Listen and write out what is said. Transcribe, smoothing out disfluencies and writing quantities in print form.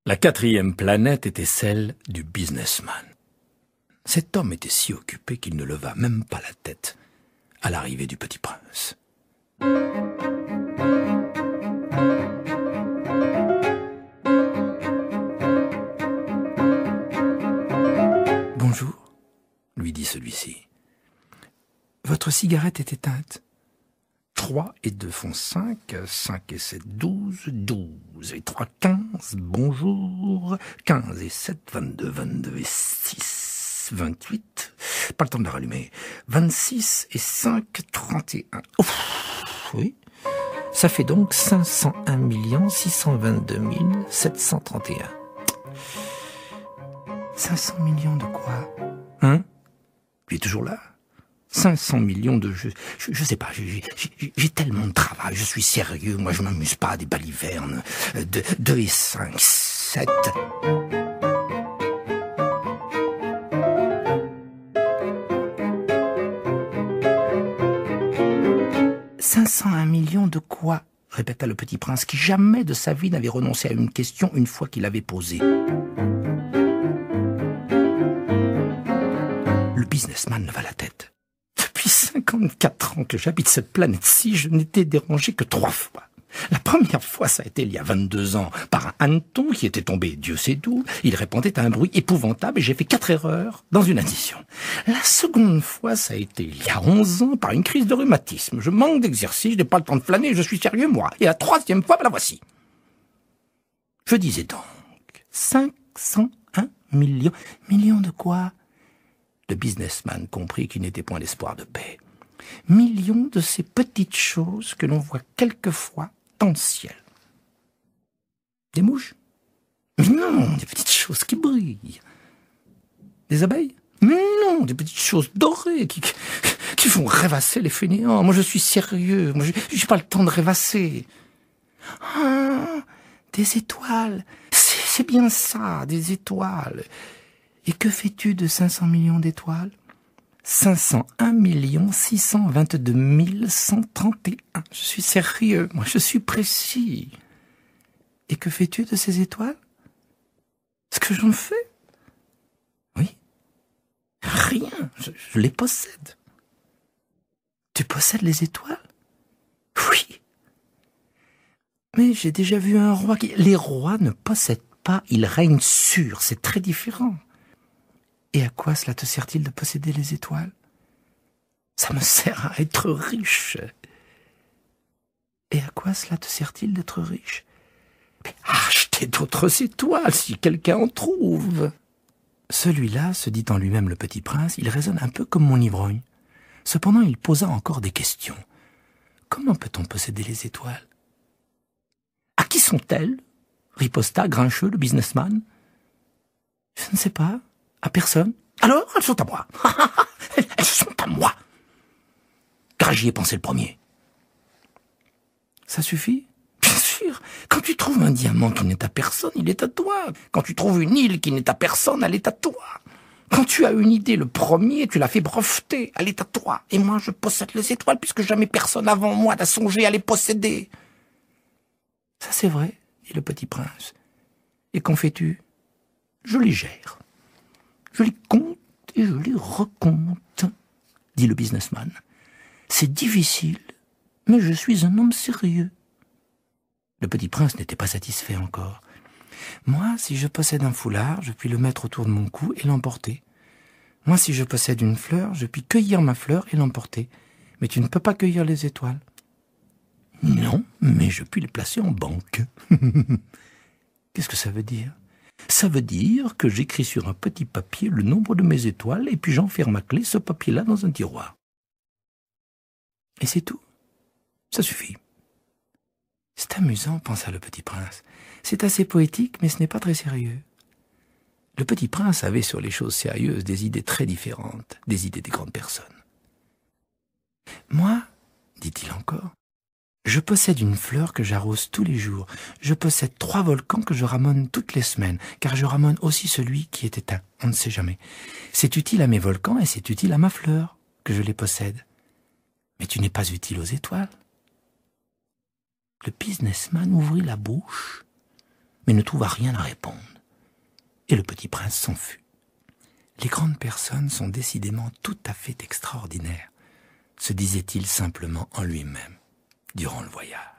La quatrième planète était celle du businessman. Cet homme était si occupé qu'il ne leva même pas la tête à l'arrivée du petit prince. « Bonjour, lui dit celui-ci. Votre cigarette est éteinte. 3 et 2 font 5, 5 et 7, 12, 12 et 3, 15, bonjour, 15 et 7, 22, 22 et 6, 28, pas le temps de la rallumer, 26 et 5, 31, ouf, oui, ça fait donc 501 622 731. 500 millions de quoi? Hein? Tu es toujours là? 500 millions de... Je sais pas, j'ai tellement de travail, je suis sérieux, moi je m'amuse pas à des balivernes. 2 et 5, 7... « 501 millions de quoi ?» répéta le petit prince, qui jamais de sa vie n'avait renoncé à une question une fois qu'il l'avait posée. Le businessman leva la tête. Depuis 54 ans que j'habite cette planète-ci, je n'étais dérangé que 3 fois. La première fois, ça a été il y a 22 ans, par un hanneton qui était tombé, Dieu sait d'où. Il répondait à un bruit épouvantable et j'ai fait 4 erreurs dans une addition. La seconde fois, ça a été il y a 11 ans, par une crise de rhumatisme. Je manque d'exercice, je n'ai pas le temps de flâner, je suis sérieux, moi. Et la 3e fois, la voici. Je disais donc, 501 millions. Millions de quoi? Le businessman comprit qu'il n'était point l'espoir de paix. Millions de ces petites choses que l'on voit quelquefois dans le ciel. Des mouches? Mais non, des petites choses qui brillent. Des abeilles? Mais non, des petites choses dorées qui font rêvasser les fainéants. Moi, je suis sérieux. Moi, j'ai pas le temps de rêvasser. Ah, des étoiles. C'est bien ça, des étoiles. Et que fais-tu de 500 millions d'étoiles? 501 622 131. Je suis sérieux, moi je suis précis. Et que fais-tu de ces étoiles? Ce que j'en fais? Oui. Rien, je les possède. Tu possèdes les étoiles? Oui. Mais j'ai déjà vu un roi qui... Les rois ne possèdent pas, ils règnent sur, c'est très différent. Et à quoi cela te sert-il de posséder les étoiles? Ça me sert à être riche. Et à quoi cela te sert-il d'être riche? Mais acheter d'autres étoiles, si quelqu'un en trouve. Celui-là, se dit en lui-même le petit prince, il raisonne un peu comme mon ivrogne. Cependant, il posa encore des questions. Comment peut-on posséder les étoiles? À qui sont-elles? Riposta grincheux le businessman. Je ne sais pas. À personne. Alors, elles sont à moi. Elles sont à moi. Car j'y ai pensé le premier. Ça suffit? Bien sûr. Quand tu trouves un diamant qui n'est à personne, il est à toi. Quand tu trouves une île qui n'est à personne, elle est à toi. Quand tu as une idée le premier, tu l'as fait breveter, elle est à toi. Et moi, je possède les étoiles puisque jamais personne avant moi n'a songé à les posséder. Ça c'est vrai, dit le petit prince. Et qu'en fais-tu? Je les gère. Je les compte et je les recompte, dit le businessman. C'est difficile, mais je suis un homme sérieux. Le petit prince n'était pas satisfait encore. Moi, si je possède un foulard, je puis le mettre autour de mon cou et l'emporter. Moi, si je possède une fleur, je puis cueillir ma fleur et l'emporter. Mais tu ne peux pas cueillir les étoiles. Non, mais je puis les placer en banque. Qu'est-ce que ça veut dire? Ça veut dire que j'écris sur un petit papier le nombre de mes étoiles et puis j'enferme à clé ce papier-là dans un tiroir. Et c'est tout. Ça suffit. C'est amusant, pensa le petit prince. C'est assez poétique, mais ce n'est pas très sérieux. Le petit prince avait sur les choses sérieuses des idées très différentes des idées des grandes personnes. Moi, dit-il encore, je possède une fleur que j'arrose tous les jours. Je possède 3 volcans que je ramone toutes les semaines, car je ramone aussi celui qui est éteint. On ne sait jamais. C'est utile à mes volcans et c'est utile à ma fleur que je les possède. Mais tu n'es pas utile aux étoiles. Le businessman ouvrit la bouche, mais ne trouva rien à répondre. Et le petit prince s'en fut. Les grandes personnes sont décidément tout à fait extraordinaires, se disait-il simplement en lui-même durant le voyage.